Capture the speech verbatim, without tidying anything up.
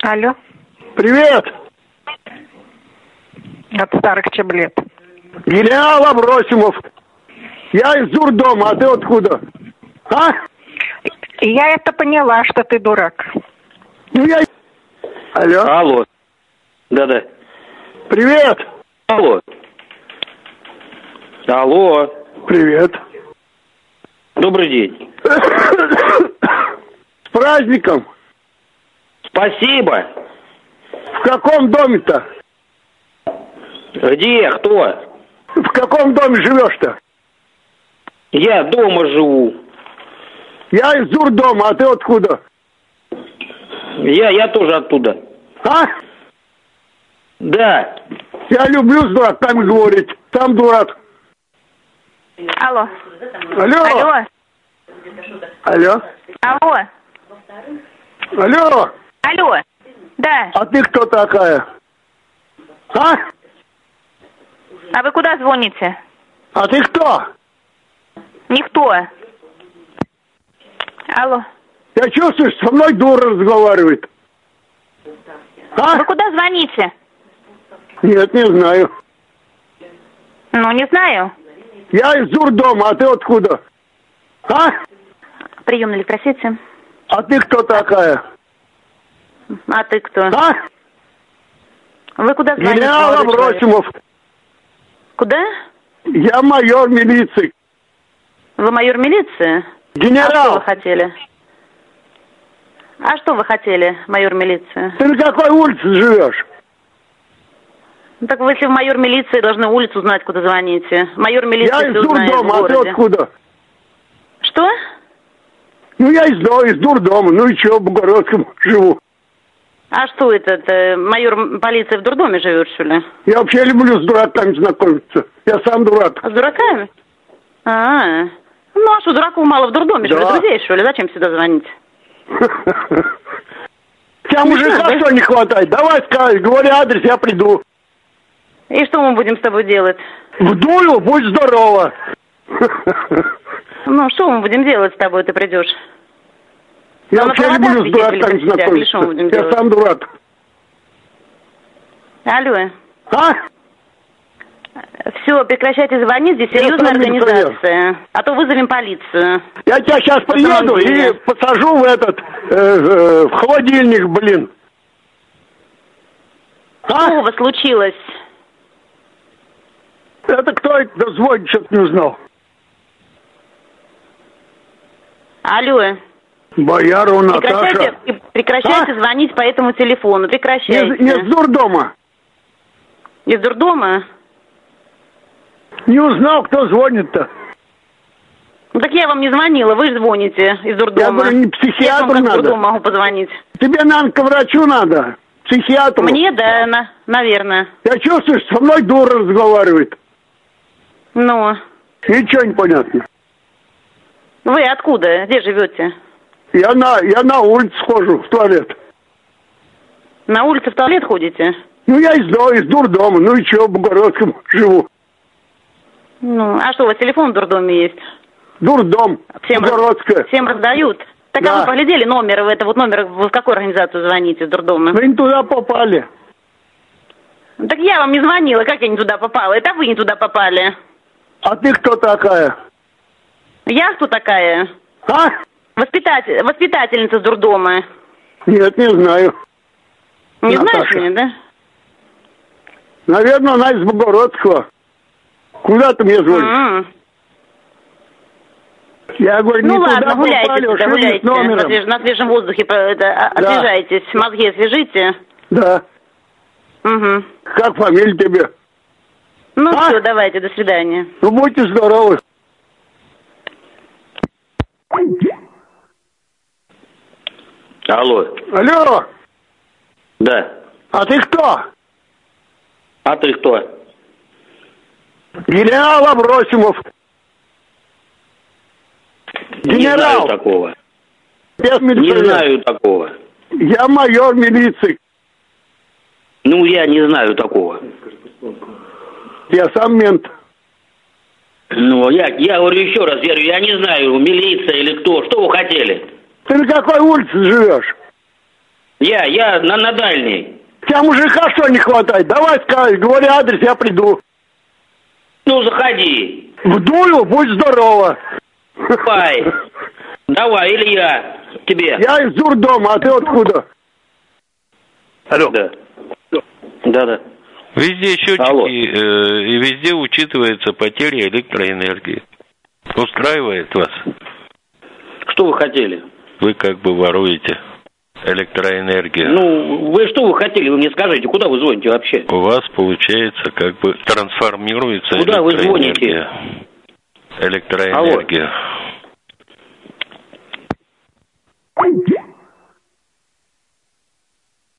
Алло. Привет. От старых чаблет. Генерал Абросимов. Я из дурдома, а ты откуда? А? Я это поняла, что ты дурак. Ну я... Алло. Алло. Да-да. Привет. Алло. Алло. Привет. Добрый день. С праздником. Спасибо. В каком доме-то? Где? Кто? В каком доме живешь-то? Я дома живу. Я из дурдома, а ты откуда? Я, я тоже оттуда. А? Да. Я люблю с дураками говорить. Сам дурак. Алло. Алло. Алло. Алло. Алло. Алло. Алло. Да. А ты кто такая? А? А вы куда звоните? А ты кто? Никто. Алло. Я чувствую, что со мной дура разговаривает. А? Вы куда звоните? Нет, не знаю. Ну, не знаю. Я из дурдома, а ты откуда? А? Прием на электросети. А ты кто такая? А ты кто? А? Вы куда звоните? Генерал молодой человек? Абросимов. Куда? Я майор милиции. Вы майор милиции? Генерал. А что вы хотели? А что вы хотели, майор милиции? Ты на какой улице живешь? Ну, так вы, если в майор милиции, должны улицу знать, куда звоните. Майор милиции Я из все знает в дурдома, а ты городе. откуда? Что? Ну, я из, до- из дурдома. Ну и что, в Бугородском живу. А что это? это майор полиции в дурдоме живет, что ли? Я вообще люблю с дураками знакомиться. Я сам дурак. А с дураками? А, ну а что, дураков мало в дурдоме, что ли? Да. Друзей, что ли? Зачем сюда звонить? Тебя мужика да? что не хватает? Давай скажи, говори адрес, я приду. И что мы будем с тобой делать? Вдую, будь здорова. Ну, что мы будем делать с тобой, ты придешь? Я Ну, вообще на люблю проводах с дураками висеть или что мы будем знакомиться. Я делать? сам дурак. Алло. А? Все, прекращайте звонить, здесь Я серьезная сам милиционер. организация. А то вызовем полицию. Я тебя сейчас приеду самом деле. и посажу в этот, э, э, в холодильник, блин. Что А? у вас случилось? Это кто это звонит, что-то не узнал. Алло. Бояру Наташа. Прекращайте, прекращайте А? звонить по этому телефону. Прекращайте. Не, не с дурдома. Из дурдома? Не узнал, кто звонит-то. Ну так я вам не звонила, вы же звоните из дурдома. Я говорю, не Я психиатру вам как в надо. дурдом могу позвонить. Тебе, наверное, к врачу надо. Психиатру. Мне, да, на, наверное. Я чувствую, что со мной дура разговаривает. Ну, Ничего не понятно. вы откуда? Где живете? Я на, я на улицу схожу, в туалет. На улице в туалет ходите? Ну, я из, до- из дурдома. Ну и что, в Бугородском живу. Ну, а что, у вас телефон в дурдоме есть? Дурдом. Всем, раз- Бугородская. всем раздают? Так Да. а вы поглядели номер, это вот номер, вы в какую организацию звоните из дурдома? Вы не туда попали. Ну, так я вам не звонила, как я не туда попала? Это вы не туда попали. А ты кто такая? Я кто такая? А? Воспитатель, воспитательница с дурдома. Нет, не знаю. Не Наташа. знаешь меня, да? Наверное, она из Бугородского. Куда ты мне звонишь? М-м. Я говорю, не Ну туда ладно, гуляйте, попали, тогда, ушли гуляйте. с номером. На, свеж- на свежем воздухе по- это, а- Да. освежайтесь, мозги освежите. Да. Угу. Как фамилия тебе? Ну А? все, давайте, до свидания. Ну, будьте здоровы. Алло. Алло, Да. а ты кто? А ты кто? Генерал Абросимов. Не Генерал. знаю такого. Я Не милиционер. знаю такого. Я майор милиции. Ну, я не знаю такого. Я сам мент. Ну, я, я говорю еще раз, я говорю, я не знаю, милиция или кто. Что вы хотели? Ты на какой улице живешь? Я, я на, на дальний. Тебя мужика что не хватает? Давай скажи, говори адрес, я приду. Ну, заходи. В Дулю, будь здорова. Давай. Давай, или я тебе. Я из дурдома, а ты откуда? Алло. Да. Да-да. Везде счетчики, э, и везде учитывается потеря электроэнергии. Устраивает вас? Что вы хотели? Вы как бы воруете электроэнергию. Ну, вы что вы хотели? Вы мне скажите, куда вы звоните вообще? У вас, получается, как бы трансформируется куда электроэнергия. Вы звоните? Электроэнергия. Алло.